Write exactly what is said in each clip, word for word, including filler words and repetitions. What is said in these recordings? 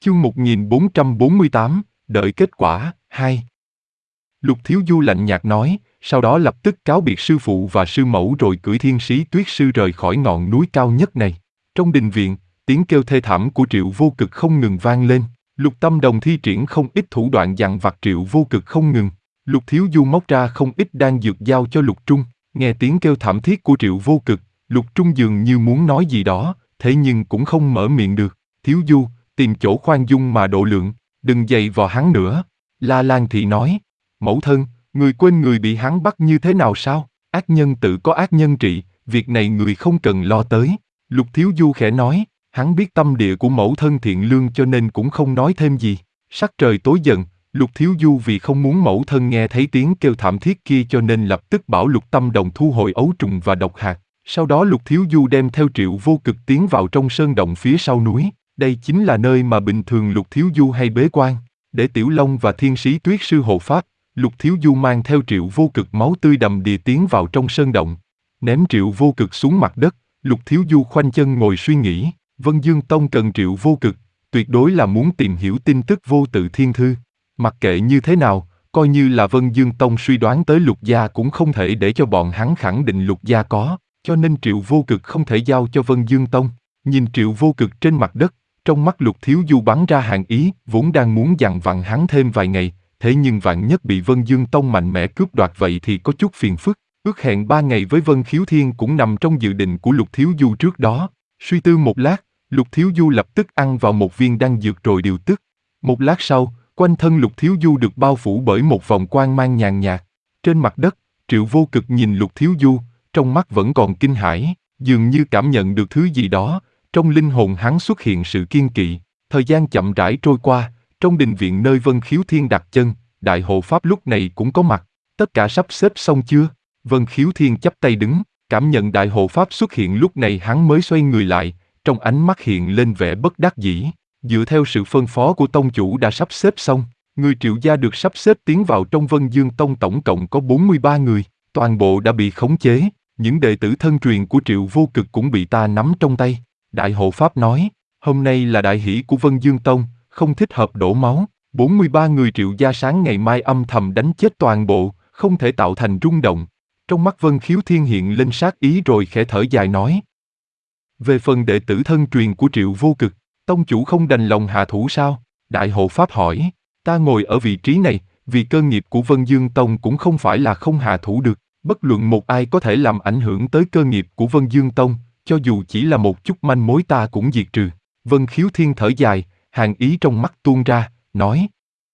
Chương một nghìn bốn trăm bốn mươi tám, đợi kết quả, hai. Lục Thiếu Du lạnh nhạt nói, sau đó lập tức cáo biệt sư phụ và sư mẫu rồi cưỡi thiên sĩ tuyết sư rời khỏi ngọn núi cao nhất này. Trong đình viện, tiếng kêu thê thảm của Triệu Vô Cực không ngừng vang lên. Lục Tâm Đồng thi triển không ít thủ đoạn dằn vặt Triệu Vô Cực không ngừng. Lục Thiếu Du móc ra không ít đan dược giao cho Lục Trung. Nghe tiếng kêu thảm thiết của Triệu Vô Cực, Lục Trung dường như muốn nói gì đó, thế nhưng cũng không mở miệng được. Thiếu Du, tìm chỗ khoan dung mà độ lượng, đừng giày vò hắn nữa. La Lan Thị nói, mẫu thân, người quên người bị hắn bắt như thế nào sao? Ác nhân tự có ác nhân trị, việc này người không cần lo tới. Lục Thiếu Du khẽ nói, hắn biết tâm địa của mẫu thân thiện lương cho nên cũng không nói thêm gì. Sắc trời tối dần, Lục Thiếu Du vì không muốn mẫu thân nghe thấy tiếng kêu thảm thiết kia cho nên lập tức bảo Lục Tâm Đồng thu hồi ấu trùng và độc hạt. Sau đó Lục Thiếu Du đem theo Triệu Vô Cực tiến vào trong sơn động phía sau núi. Đây chính là nơi mà bình thường Lục Thiếu Du hay bế quan. Để Tiểu Long và thiên sĩ tuyết sư hộ pháp, Lục Thiếu Du mang theo Triệu Vô Cực máu tươi đầm đìa tiến vào trong sơn động. Ném Triệu Vô Cực xuống mặt đất, Lục Thiếu Du khoanh chân ngồi suy nghĩ. Vân Dương Tông cần Triệu Vô Cực, tuyệt đối là muốn tìm hiểu tin tức Vô Tự Thiên Thư. Mặc kệ như thế nào, coi như là Vân Dương Tông suy đoán tới Lục gia cũng không thể để cho bọn hắn khẳng định Lục gia có, cho nên Triệu Vô Cực không thể giao cho Vân Dương Tông. Nhìn Triệu Vô Cực trên mặt đất, trong mắt Lục Thiếu Du bắn ra hàn ý, vốn đang muốn dằn vặn hắn thêm vài ngày, thế nhưng vạn nhất bị Vân Dương Tông mạnh mẽ cướp đoạt vậy thì có chút phiền phức. Ước hẹn ba ngày với Vân Khiếu Thiên cũng nằm trong dự định của Lục Thiếu Du trước đó. Suy tư một lát, Lục Thiếu Du lập tức ăn vào một viên đan dược rồi điều tức. Một lát sau, quanh thân Lục Thiếu Du được bao phủ bởi một vòng quang mang nhàn nhạt. Trên mặt đất, Triệu Vô Cực nhìn Lục Thiếu Du, trong mắt vẫn còn kinh hãi, dường như cảm nhận được thứ gì đó. Trong linh hồn hắn xuất hiện sự kiên kỵ. Thời gian chậm rãi trôi qua, trong đình viện nơi Vân Khiếu Thiên đặt chân, Đại Hộ Pháp lúc này cũng có mặt. Tất cả sắp xếp xong chưa? Vân Khiếu Thiên chắp tay đứng, cảm nhận Đại Hộ Pháp xuất hiện lúc này hắn mới xoay người lại, trong ánh mắt hiện lên vẻ bất đắc dĩ. Dựa theo sự phân phó của tông chủ đã sắp xếp xong, người Triệu gia được sắp xếp tiến vào trong Vân Dương Tông tổng cộng có bốn mươi ba người, toàn bộ đã bị khống chế, những đệ tử thân truyền của Triệu Vô Cực cũng bị ta nắm trong tay. Đại Hộ Pháp nói, hôm nay là đại hỷ của Vân Dương Tông, không thích hợp đổ máu, bốn mươi ba người Triệu gia sáng ngày mai âm thầm đánh chết toàn bộ, không thể tạo thành rung động. Trong mắt Vân Khiếu Thiên hiện lên sát ý rồi khẽ thở dài nói. Về phần đệ tử thân truyền của Triệu Vô Cực, tông chủ không đành lòng hạ thủ sao? Đại Hộ Pháp hỏi, ta ngồi ở vị trí này, vì cơ nghiệp của Vân Dương Tông cũng không phải là không hạ thủ được, bất luận một ai có thể làm ảnh hưởng tới cơ nghiệp của Vân Dương Tông, cho dù chỉ là một chút manh mối ta cũng diệt trừ. Vân Khiếu Thiên thở dài, hàn ý trong mắt tuôn ra, nói.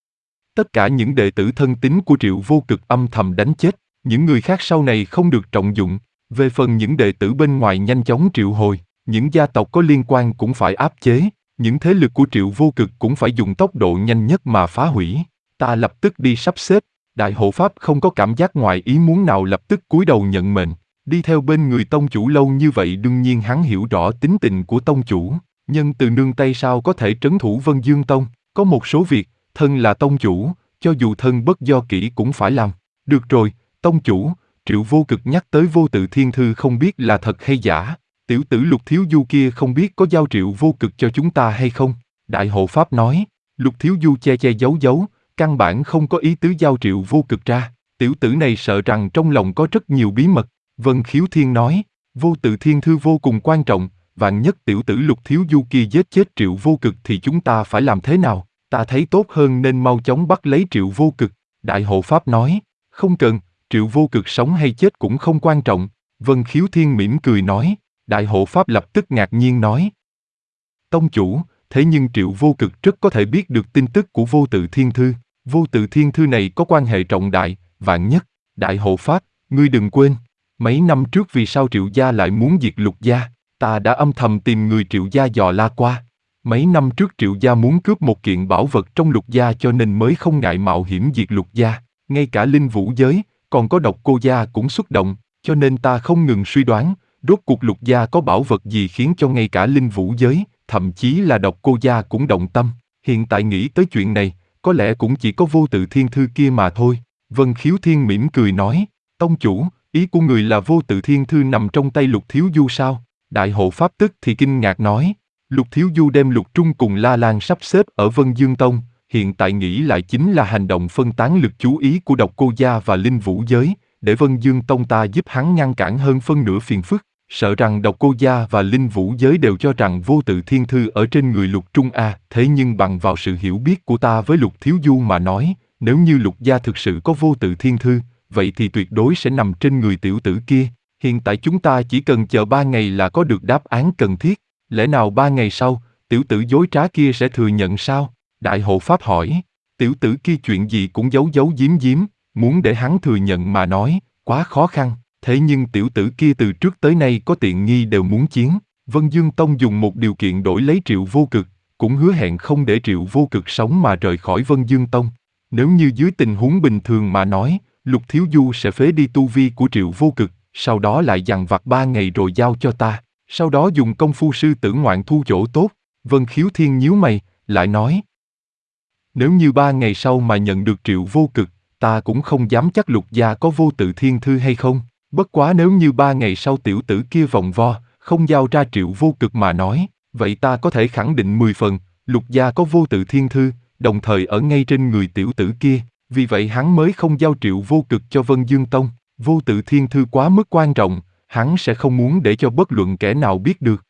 Tất cả những đệ tử thân tín của Triệu Vô Cực âm thầm đánh chết, những người khác sau này không được trọng dụng. Về phần những đệ tử bên ngoài nhanh chóng triệu hồi, những gia tộc có liên quan cũng phải áp chế, những thế lực của Triệu Vô Cực cũng phải dùng tốc độ nhanh nhất mà phá hủy. Ta lập tức đi sắp xếp. Đại Hộ Pháp không có cảm giác ngoài ý muốn nào lập tức cúi đầu nhận mệnh. Đi theo bên người tông chủ lâu như vậy đương nhiên hắn hiểu rõ tính tình của tông chủ, nhân từ nương tay sao có thể trấn thủ Vân Dương Tông, có một số việc, thân là tông chủ, cho dù thân bất do kỹ cũng phải làm. Được rồi, tông chủ, Triệu Vô Cực nhắc tới Vô Tự Thiên Thư không biết là thật hay giả, tiểu tử Lục Thiếu Du kia không biết có giao Triệu Vô Cực cho chúng ta hay không? Đại Hộ Pháp nói, Lục Thiếu Du che che giấu giấu, căn bản không có ý tứ giao Triệu Vô Cực ra, tiểu tử này sợ rằng trong lòng có rất nhiều bí mật. Vân Khiếu Thiên nói, Vô Tự Thiên Thư vô cùng quan trọng, vạn nhất tiểu tử Lục Thiếu Du kia giết chết Triệu Vô Cực thì chúng ta phải làm thế nào? Ta thấy tốt hơn nên mau chóng bắt lấy Triệu Vô Cực. Đại Hộ Pháp nói, không cần, Triệu Vô Cực sống hay chết cũng không quan trọng. Vân Khiếu Thiên mỉm cười nói, Đại Hộ Pháp lập tức ngạc nhiên nói. Tông chủ, thế nhưng Triệu Vô Cực rất có thể biết được tin tức của Vô Tự Thiên Thư. Vô Tự Thiên Thư này có quan hệ trọng đại, vạn nhất. Đại Hộ Pháp, ngươi đừng quên. Mấy năm trước vì sao Triệu gia lại muốn diệt Lục gia, ta đã âm thầm tìm người Triệu gia dò la qua. Mấy năm trước Triệu gia muốn cướp một kiện bảo vật trong Lục gia cho nên mới không ngại mạo hiểm diệt Lục gia. Ngay cả Linh Vũ giới, còn có Độc Cô gia cũng xuất động, cho nên ta không ngừng suy đoán, rốt cuộc Lục gia có bảo vật gì khiến cho ngay cả Linh Vũ giới, thậm chí là Độc Cô gia cũng động tâm. Hiện tại nghĩ tới chuyện này, có lẽ cũng chỉ có Vô Tự Thiên Thư kia mà thôi. Vân Khiếu Thiên mỉm cười nói, tông chủ, ý của người là Vô Tự Thiên Thư nằm trong tay Lục Thiếu Du sao? Đại Hộ Pháp tức thì kinh ngạc nói, Lục Thiếu Du đem Lục Trung cùng La Lan sắp xếp ở Vân Dương Tông, hiện tại nghĩ lại chính là hành động phân tán lực chú ý của Độc Cô Gia và Linh Vũ Giới, để Vân Dương Tông ta giúp hắn ngăn cản hơn phân nửa phiền phức. Sợ rằng Độc Cô Gia và Linh Vũ Giới đều cho rằng vô tự thiên thư ở trên người Lục Trung a, thế nhưng bằng vào sự hiểu biết của ta với Lục Thiếu Du mà nói, nếu như Lục Gia thực sự có vô tự thiên thư, vậy thì tuyệt đối sẽ nằm trên người tiểu tử kia. Hiện tại chúng ta chỉ cần chờ ba ngày là có được đáp án cần thiết. Lẽ nào ba ngày sau, tiểu tử dối trá kia sẽ thừa nhận sao? Đại hộ pháp hỏi. Tiểu tử kia chuyện gì cũng giấu giấu giếm giếm, muốn để hắn thừa nhận mà nói, quá khó khăn. Thế nhưng tiểu tử kia từ trước tới nay có tiện nghi đều muốn chiến. Vân Dương Tông dùng một điều kiện đổi lấy Triệu Vô Cực, cũng hứa hẹn không để Triệu Vô Cực sống mà rời khỏi Vân Dương Tông. Nếu như dưới tình huống bình thường mà nói, Lục Thiếu Du sẽ phế đi tu vi của Triệu Vô Cực, sau đó lại dằn vặt ba ngày rồi giao cho ta, sau đó dùng công phu sư tử ngoạn thu chỗ tốt. Vân Khiếu Thiên nhíu mày, lại nói. Nếu như ba ngày sau mà nhận được Triệu Vô Cực, ta cũng không dám chắc Lục Gia có vô tự thiên thư hay không. Bất quá nếu như ba ngày sau tiểu tử kia vòng vo, không giao ra Triệu Vô Cực mà nói, vậy ta có thể khẳng định mười phần, Lục Gia có vô tự thiên thư, đồng thời ở ngay trên người tiểu tử kia, vì vậy hắn mới không giao Triệu Vô Cực cho Vân Dương Tông. Vô tự thiên thư quá mức quan trọng, hắn sẽ không muốn để cho bất luận kẻ nào biết được.